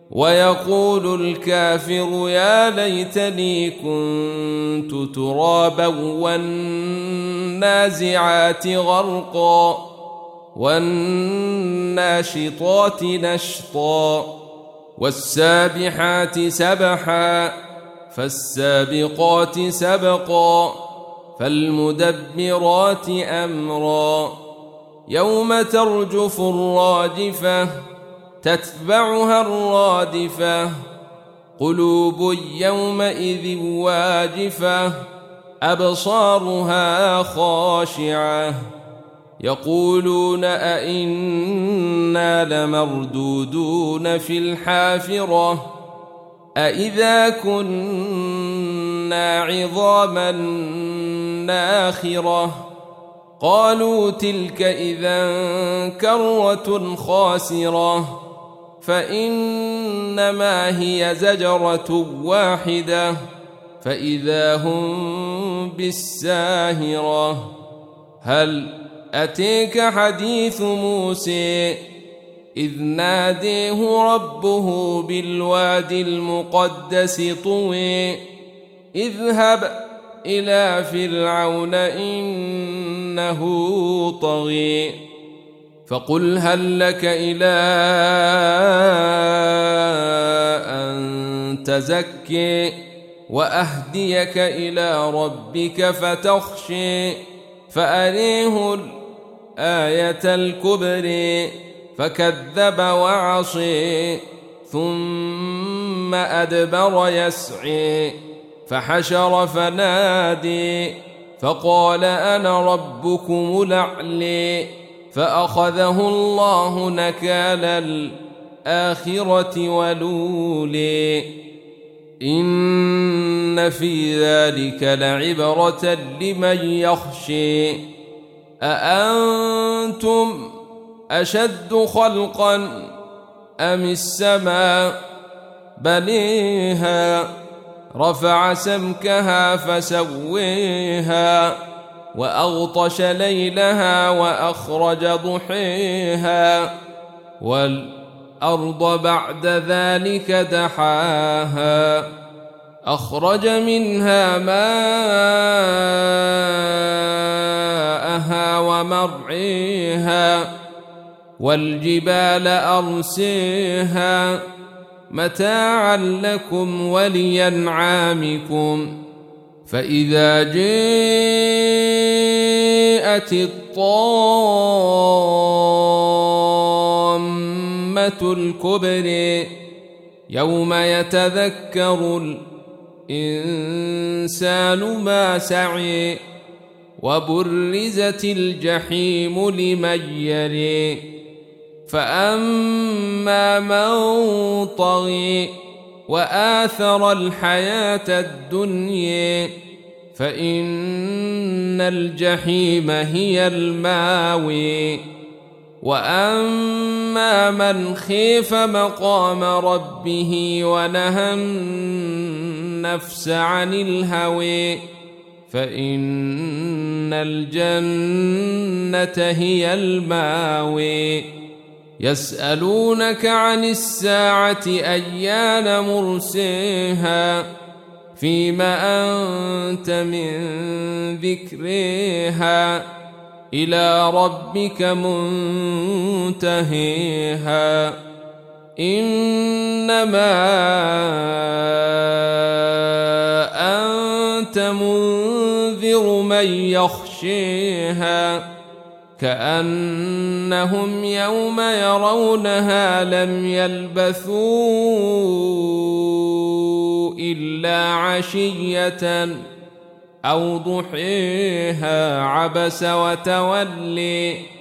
ويقول الكافر يا ليتني كنت ترابا والنازعات غرقا والناشطات نشطا والسابحات سبحا فالسابقات سبقا فالمدبرات أمرا يوم ترجف الراجفة تتبعها الرادفة قلوب يومئذ واجفة أبصارها خاشعة يقولون أئنا لمردودون في الحافرة أئذا كنا عظاما ناخرة قالوا تلك إذا كرة خاسرة فإنما هي زجرة واحدة فإذا هم بالساهرة هل أتيك حديث موسى إذ ناديه ربه بالوادي المقدس طوى اذهب إلى فرعون إنه طغى فقل هل لك إلى أن تزكي وأهديك إلى ربك فتخشي فأريه الآية الكبرى فكذب وعصي ثم أدبر يسعي فحشر فنادي فقال أنا ربكم الأعلى فأخذه الله نكال الآخرة والأولى إن في ذلك لعبرة لمن يخشى أأنتم أشد خلقا أم السماء بنيها رفع سمكها فسويها وأغطش ليلها وأخرج ضحيها والأرض بعد ذلك دحاها أخرج منها ماءها ومرعيها والجبال أرسيها متاعا لكم ولأنعامكم فإذا جاءت الطامة الكبرى يوم يتذكر الإنسان ما سعي وبرزت الجحيم لمن يري فأما من طغى وآثر الحياة الدنيا فإن الجحيم هي الماوي وأما من خيف مقام ربه ونهى النفس عن الهوى فإن الجنة هي الماوي يسألونك عن الساعة أيان مرسيها فيما أنت من ذكرها إلى ربك منتهيها إنما أنت منذر من يخشيها كأنهم يوم يرونها لم يلبثوا إلا عشية أو ضحيها عبس وتولي